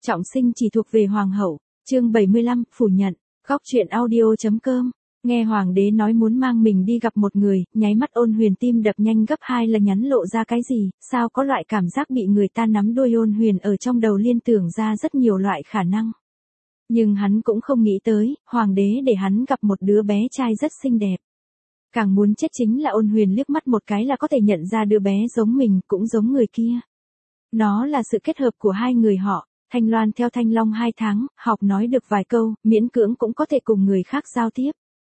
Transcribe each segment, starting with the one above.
Trọng sinh chỉ thuộc về hoàng hậu. Chương 75, phủ nhận. Góc truyện audio.com. Nghe hoàng đế nói muốn mang mình đi gặp một người, nháy mắt Ôn Huyền tim đập nhanh gấp 2 lần, nhắn lộ ra cái gì, sao có loại cảm giác bị người ta nắm đuôi. Ôn Huyền ở trong đầu liên tưởng ra rất nhiều loại khả năng. Nhưng hắn cũng không nghĩ tới, hoàng đế để hắn gặp một đứa bé trai rất xinh đẹp. Càng muốn chết chính là Ôn Huyền liếc mắt một cái là có thể nhận ra đứa bé giống mình, cũng giống người kia. Nó là sự kết hợp của hai người họ. Thanh Loan theo Thanh Long 2 tháng, học nói được vài câu, miễn cưỡng cũng có thể cùng người khác giao tiếp.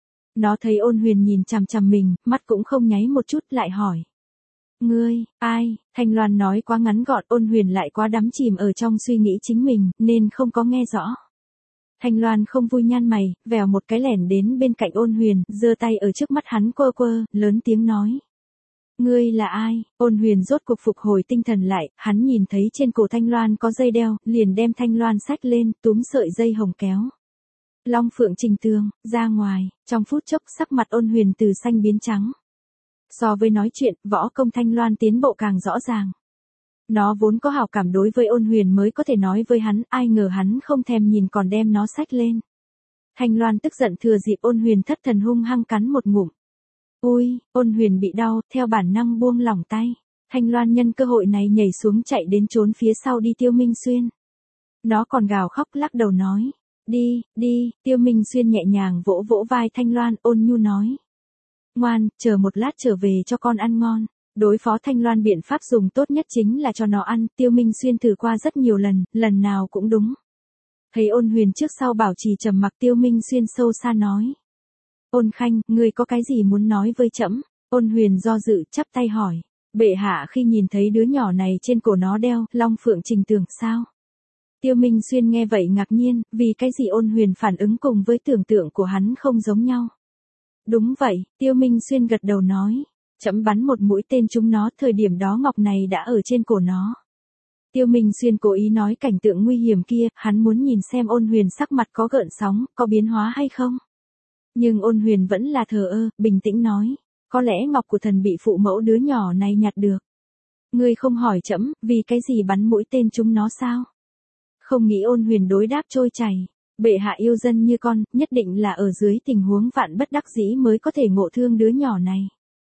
Nó thấy Ôn Huyền nhìn chằm chằm mình, mắt cũng không nháy một chút, lại hỏi. Ngươi, ai? Thanh Loan nói quá ngắn gọn, Ôn Huyền lại quá đắm chìm ở trong suy nghĩ chính mình, nên không có nghe rõ. Thanh Loan không vui nhăn mày, vèo một cái lẻn đến bên cạnh Ôn Huyền, giơ tay ở trước mắt hắn quơ quơ, lớn tiếng nói. Ngươi là ai? Ôn Huyền rốt cuộc phục hồi tinh thần lại, hắn nhìn thấy trên cổ Thanh Loan có dây đeo, liền đem Thanh Loan xách lên, túm sợi dây hồng kéo. Long Phượng Trình Tường, ra ngoài, trong phút chốc sắc mặt Ôn Huyền từ xanh biến trắng. So với nói chuyện, võ công Thanh Loan tiến bộ càng rõ ràng. Nó vốn có hảo cảm đối với Ôn Huyền mới có thể nói với hắn, ai ngờ hắn không thèm nhìn còn đem nó xách lên. Thanh Loan tức giận thừa dịp Ôn Huyền thất thần hung hăng cắn một ngụm. Ui, Ôn Huyền bị đau, theo bản năng buông lỏng tay. Thanh Loan nhân cơ hội này nhảy xuống chạy đến trốn phía sau đi Tiêu Minh Xuyên. Nó còn gào khóc lắc đầu nói. Đi, đi, Tiêu Minh Xuyên nhẹ nhàng vỗ vỗ vai Thanh Loan, ôn nhu nói. Ngoan, chờ một lát trở về cho con ăn ngon. Đối phó Thanh Loan biện pháp dùng tốt nhất chính là cho nó ăn, Tiêu Minh Xuyên thử qua rất nhiều lần, lần nào cũng đúng. Thấy Ôn Huyền trước sau bảo trì trầm mặc, Tiêu Minh Xuyên sâu xa nói. Ôn Khanh, ngươi có cái gì muốn nói với trẫm? Ôn Huyền do dự, chắp tay hỏi. Bệ hạ khi nhìn thấy đứa nhỏ này trên cổ nó đeo, Long Phượng Trình Tường sao? Tiêu Minh Xuyên nghe vậy ngạc nhiên, vì cái gì Ôn Huyền phản ứng cùng với tưởng tượng của hắn không giống nhau. Đúng vậy, Tiêu Minh Xuyên gật đầu nói. Trẫm bắn một mũi tên trúng nó, thời điểm đó ngọc này đã ở trên cổ nó. Tiêu Minh Xuyên cố ý nói cảnh tượng nguy hiểm kia, hắn muốn nhìn xem Ôn Huyền sắc mặt có gợn sóng, có biến hóa hay không. Nhưng Ôn Huyền vẫn là thờ ơ, bình tĩnh nói. Có lẽ ngọc của thần bị phụ mẫu đứa nhỏ này nhặt được. Ngươi không hỏi trẫm, vì cái gì bắn mũi tên trúng nó sao? Không nghĩ Ôn Huyền đối đáp trôi chảy. Bệ hạ yêu dân như con, nhất định là ở dưới tình huống vạn bất đắc dĩ mới có thể ngộ thương đứa nhỏ này.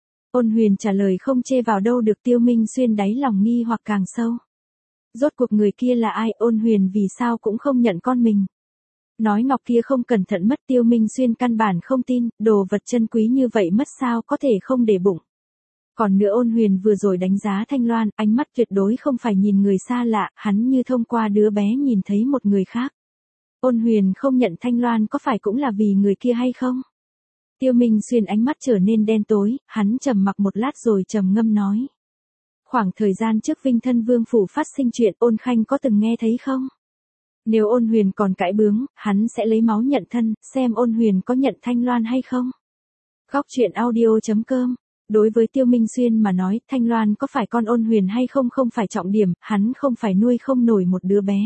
Ôn Huyền trả lời không chê vào đâu được. Tiêu Minh Xuyên đáy lòng nghi hoặc càng sâu. Rốt cuộc người kia là ai? Ôn Huyền vì sao cũng không nhận con mình. Nói ngọc kia không cẩn thận mất, Tiêu Minh Xuyên căn bản không tin, đồ vật chân quý như vậy mất sao có thể không để bụng. Còn nữa Ôn Huyền vừa rồi đánh giá Thanh Loan, ánh mắt tuyệt đối không phải nhìn người xa lạ, hắn như thông qua đứa bé nhìn thấy một người khác. Ôn Huyền không nhận Thanh Loan có phải cũng là vì người kia hay không? Tiêu Minh Xuyên ánh mắt trở nên đen tối, hắn trầm mặc một lát rồi trầm ngâm nói. Khoảng thời gian trước Vinh Thân Vương phủ phát sinh chuyện, Ôn Khanh có từng nghe thấy không? Nếu Ôn Huyền còn cãi bướng, hắn sẽ lấy máu nhận thân, xem Ôn Huyền có nhận Thanh Loan hay không. Góc truyện audio.com. Đối với Tiêu Minh Xuyên mà nói, Thanh Loan có phải con Ôn Huyền hay không không phải trọng điểm, hắn không phải nuôi không nổi một đứa bé.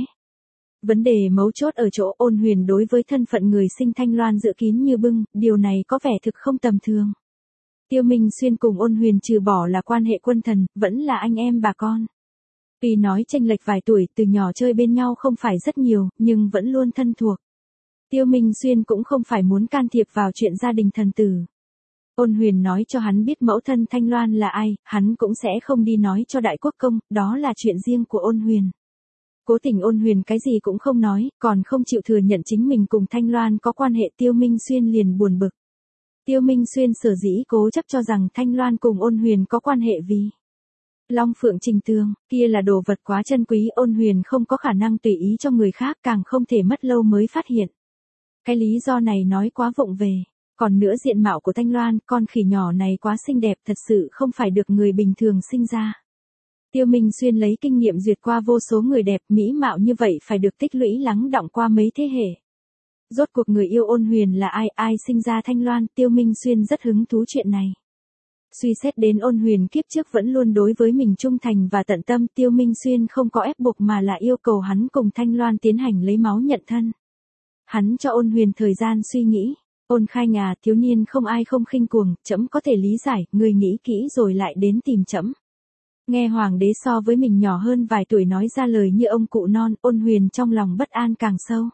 Vấn đề mấu chốt ở chỗ Ôn Huyền đối với thân phận người sinh Thanh Loan dự kín như bưng, điều này có vẻ thực không tầm thường. Tiêu Minh Xuyên cùng Ôn Huyền trừ bỏ là quan hệ quân thần, vẫn là anh em bà con. Tuy nói chênh lệch vài tuổi, từ nhỏ chơi bên nhau không phải rất nhiều, nhưng vẫn luôn thân thuộc. Tiêu Minh Xuyên cũng không phải muốn can thiệp vào chuyện gia đình thần tử. Ôn Huyền nói cho hắn biết mẫu thân Thanh Loan là ai, hắn cũng sẽ không đi nói cho Đại Quốc Công, đó là chuyện riêng của Ôn Huyền. Cố tình Ôn Huyền cái gì cũng không nói, còn không chịu thừa nhận chính mình cùng Thanh Loan có quan hệ. Tiêu Minh Xuyên liền buồn bực. Tiêu Minh Xuyên sở dĩ cố chấp cho rằng Thanh Loan cùng Ôn Huyền có quan hệ vì Long Phượng Trình Tường, kia là đồ vật quá chân quý, Ôn Huyền không có khả năng tùy ý cho người khác, càng không thể mất lâu mới phát hiện. Cái lý do này nói quá vụng về. Còn nữa diện mạo của Thanh Loan, con khỉ nhỏ này quá xinh đẹp, thật sự không phải được người bình thường sinh ra. Tiêu Minh Xuyên lấy kinh nghiệm duyệt qua vô số người đẹp, mỹ mạo như vậy phải được tích lũy lắng đọng qua mấy thế hệ. Rốt cuộc người yêu Ôn Huyền là ai, ai sinh ra Thanh Loan, Tiêu Minh Xuyên rất hứng thú chuyện này. Suy xét đến Ôn Huyền kiếp trước vẫn luôn đối với mình trung thành và tận tâm, Tiêu Minh Xuyên không có ép buộc mà là yêu cầu hắn cùng Thanh Loan tiến hành lấy máu nhận thân. Hắn cho Ôn Huyền thời gian suy nghĩ. Ôn Khanh à, thiếu niên không ai không khinh cuồng, trẫm có thể lý giải, người nghĩ kỹ rồi lại đến tìm trẫm. Nghe hoàng đế so với mình nhỏ hơn vài tuổi nói ra lời như ông cụ non, Ôn Huyền trong lòng bất an càng sâu.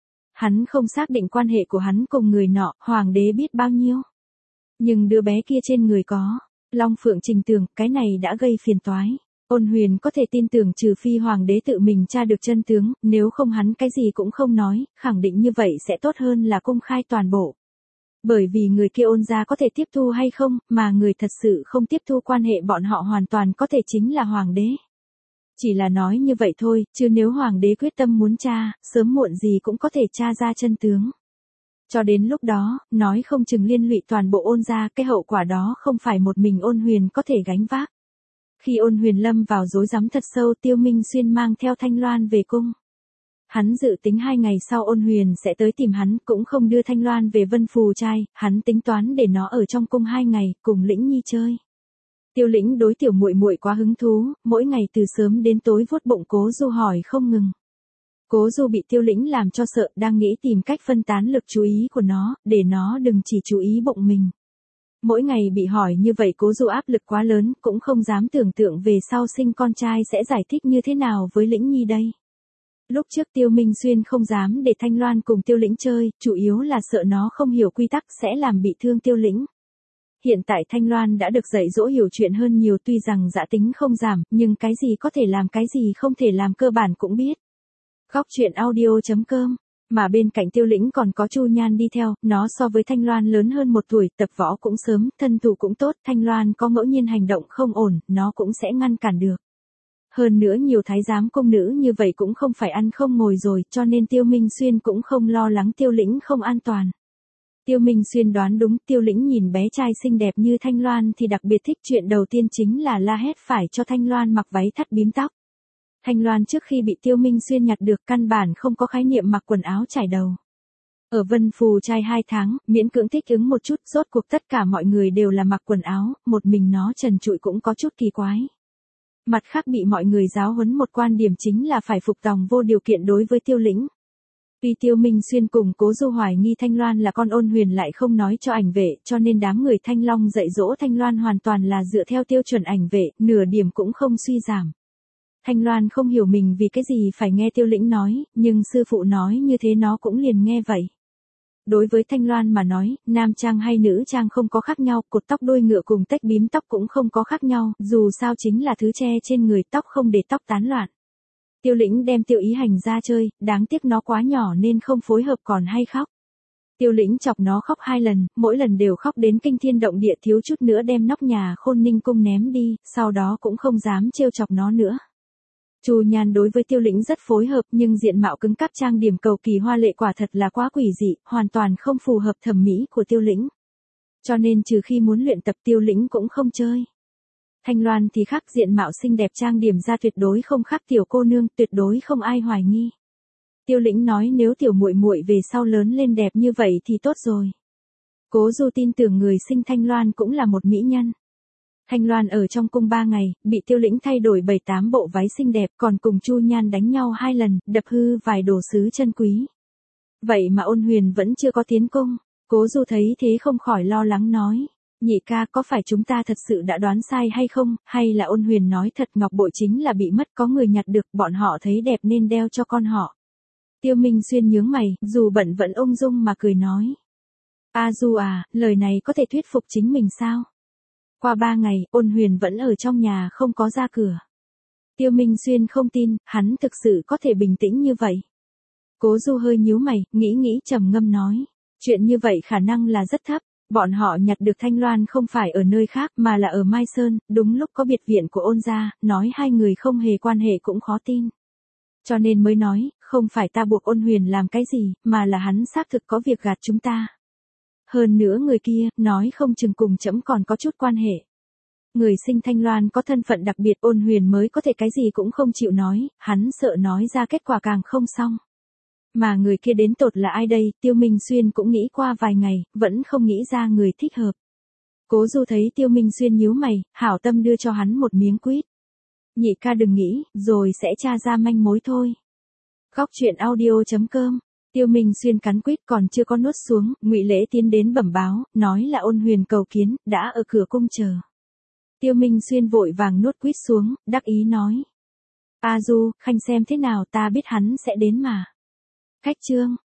Hắn không xác định quan hệ của hắn cùng người nọ, hoàng đế biết bao nhiêu. Nhưng đứa bé kia trên người có Long Phượng Trình Tường, cái này đã gây phiền toái. Ôn Huyền có thể tin tưởng trừ phi hoàng đế tự mình tra được chân tướng, nếu không hắn cái gì cũng không nói, khẳng định như vậy sẽ tốt hơn là công khai toàn bộ. Bởi vì người kia Ôn gia có thể tiếp thu hay không, mà người thật sự không tiếp thu quan hệ bọn họ hoàn toàn có thể chính là hoàng đế. Chỉ là nói như vậy thôi, chứ nếu hoàng đế quyết tâm muốn tra, sớm muộn gì cũng có thể tra ra chân tướng. Cho đến lúc đó, nói không chừng liên lụy toàn bộ Ôn gia, cái hậu quả đó không phải một mình Ôn Huyền có thể gánh vác. Khi Ôn Huyền lâm vào rối rắm thật sâu, Tiêu Minh Xuyên mang theo Thanh Loan về cung. Hắn dự tính 2 ngày sau Ôn Huyền sẽ tới tìm hắn, cũng không đưa Thanh Loan về Vân Phù Trai, hắn tính toán để nó ở trong cung 2 ngày, cùng Lĩnh Nhi chơi. Tiêu Lĩnh đối tiểu muội muội quá hứng thú, mỗi ngày từ sớm đến tối vuốt bụng Cố Du hỏi không ngừng. Cố Du bị Tiêu Lĩnh làm cho sợ, đang nghĩ tìm cách phân tán lực chú ý của nó, để nó đừng chỉ chú ý bụng mình. Mỗi ngày bị hỏi như vậy Cố Du áp lực quá lớn, cũng không dám tưởng tượng về sau sinh con trai sẽ giải thích như thế nào với Lĩnh Nhi đây. Lúc trước Tiêu Minh Xuyên không dám để Thanh Loan cùng Tiêu Lĩnh chơi, chủ yếu là sợ nó không hiểu quy tắc sẽ làm bị thương Tiêu Lĩnh. Hiện tại Thanh Loan đã được dạy dỗ hiểu chuyện hơn nhiều, tuy rằng dã tính không giảm, nhưng cái gì có thể làm cái gì không thể làm cơ bản cũng biết. Góc truyện audio.com. Mà bên cạnh Tiêu Lĩnh còn có Chu Nhan đi theo, nó so với Thanh Loan lớn hơn 1 tuổi, tập võ cũng sớm, thân thủ cũng tốt, Thanh Loan có ngẫu nhiên hành động không ổn, nó cũng sẽ ngăn cản được. Hơn nữa nhiều thái giám công nữ như vậy cũng không phải ăn không ngồi rồi, cho nên Tiêu Minh Xuyên cũng không lo lắng Tiêu Lĩnh không an toàn. Tiêu Minh Xuyên đoán đúng, Tiêu Lĩnh nhìn bé trai xinh đẹp như Thanh Loan thì đặc biệt thích, chuyện đầu tiên chính là la hét phải cho Thanh Loan mặc váy thắt bím tóc. Thanh Loan trước khi bị Tiêu Minh Xuyên nhặt được căn bản không có khái niệm mặc quần áo trải đầu. Ở Vân Phù Trai 2 tháng, miễn cưỡng thích ứng một chút, rốt cuộc tất cả mọi người đều là mặc quần áo, một mình nó trần trụi cũng có chút kỳ quái. Mặt khác bị mọi người giáo huấn một quan điểm chính là phải phục tòng vô điều kiện đối với Tiêu Lĩnh. Tuy Tiêu Minh Xuyên cùng Cố Du hoài nghi Thanh Loan là con Ôn Huyền lại không nói cho ảnh vệ, cho nên đám người Thanh Long dạy dỗ Thanh Loan hoàn toàn là dựa theo tiêu chuẩn ảnh vệ, nửa điểm cũng không suy giảm. Thanh Loan không hiểu mình vì cái gì phải nghe Tiêu Lĩnh nói, nhưng sư phụ nói như thế nó cũng liền nghe vậy. Đối với Thanh Loan mà nói, nam trang hay nữ trang không có khác nhau, cột tóc đuôi ngựa cùng tách bím tóc cũng không có khác nhau, dù sao chính là thứ che trên người, tóc không để tóc tán loạn. Tiêu Lĩnh đem Tiêu Ý Hành ra chơi, đáng tiếc nó quá nhỏ nên không phối hợp còn hay khóc. Tiêu Lĩnh chọc nó khóc 2 lần, mỗi lần đều khóc đến kinh thiên động địa, thiếu chút nữa đem nóc nhà Khôn Ninh cung ném đi, sau đó cũng không dám trêu chọc nó nữa. Chu Nhan đối với Tiêu Lĩnh rất phối hợp, nhưng diện mạo cứng cáp trang điểm cầu kỳ hoa lệ quả thật là quá quỷ dị, hoàn toàn không phù hợp thẩm mỹ của Tiêu Lĩnh. Cho nên trừ khi muốn luyện tập Tiêu Lĩnh cũng không chơi. Thanh Loan thì khác, diện mạo xinh đẹp trang điểm ra tuyệt đối không khác tiểu cô nương, tuyệt đối không ai hoài nghi. Tiêu Lĩnh nói nếu tiểu muội muội về sau lớn lên đẹp như vậy thì tốt rồi. Cố Du tin tưởng người sinh Thanh Loan cũng là một mỹ nhân. Thanh Loan ở trong cung 3 ngày, bị Tiêu Lĩnh thay đổi 7-8 bộ váy xinh đẹp, còn cùng Chu Nhan đánh nhau 2 lần, đập hư vài đồ sứ chân quý. Vậy mà Ôn Huyền vẫn chưa có tiến cung. Cố Du thấy thế không khỏi lo lắng nói. Nhị ca, có phải chúng ta thật sự đã đoán sai hay không, hay là Ôn Huyền nói thật ngọc bội chính là bị mất, có người nhặt được, bọn họ thấy đẹp nên đeo cho con họ. Tiêu Minh Xuyên nhướng mày, dù bận vẫn ung dung mà cười nói. A Du à, lời này có thể thuyết phục chính mình sao? Qua 3 ngày, Ôn Huyền vẫn ở trong nhà không có ra cửa. Tiêu Minh Xuyên không tin, hắn thực sự có thể bình tĩnh như vậy. Cố Du hơi nhíu mày, nghĩ trầm ngâm nói. Chuyện như vậy khả năng là rất thấp. Bọn họ nhặt được Thanh Loan không phải ở nơi khác mà là ở Mai Sơn, đúng lúc có biệt viện của Ôn gia, nói 2 người không hề quan hệ cũng khó tin. Cho nên mới nói, không phải ta buộc Ôn Huyền làm cái gì, mà là hắn xác thực có việc gạt chúng ta. Hơn nữa người kia, nói không chừng cùng trẫm còn có chút quan hệ. Người sinh Thanh Loan có thân phận đặc biệt, Ôn Huyền mới có thể cái gì cũng không chịu nói, hắn sợ nói ra kết quả càng không xong. Mà người kia đến tột là ai đây, Tiêu Minh Xuyên cũng nghĩ qua vài ngày, vẫn không nghĩ ra người thích hợp. Cố Du thấy Tiêu Minh Xuyên nhíu mày, hảo tâm đưa cho hắn một miếng quýt. Nhị ca đừng nghĩ, rồi sẽ tra ra manh mối thôi. Góc truyện audio.com. Tiêu Minh Xuyên cắn quýt còn chưa có nuốt xuống, Ngụy Lễ tiến đến bẩm báo, nói là Ôn Huyền cầu kiến, đã ở cửa cung chờ. Tiêu Minh Xuyên vội vàng nuốt quýt xuống, đắc ý nói. A Du, Khanh xem thế nào, ta biết hắn sẽ đến mà. Khách Trương,